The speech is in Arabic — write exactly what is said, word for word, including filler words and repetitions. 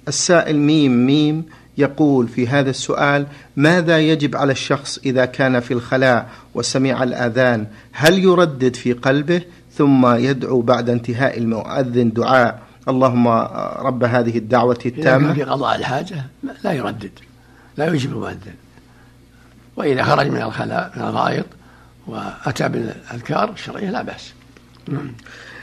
السائل ميم ميم يقول في هذا السؤال: ماذا يجب على الشخص إذا كان في الخلاء وسمع الأذان؟ هل يردد في قلبه ثم يدعو بعد انتهاء المؤذن دعاء اللهم رب هذه الدعوة التامة؟ إذا كان في قضاء الحاجة لا يردد، لا يجيب المؤذن. وإذا خرج من الخلاء من الغائط وأتى بالأذكار الشرعية لا بأس.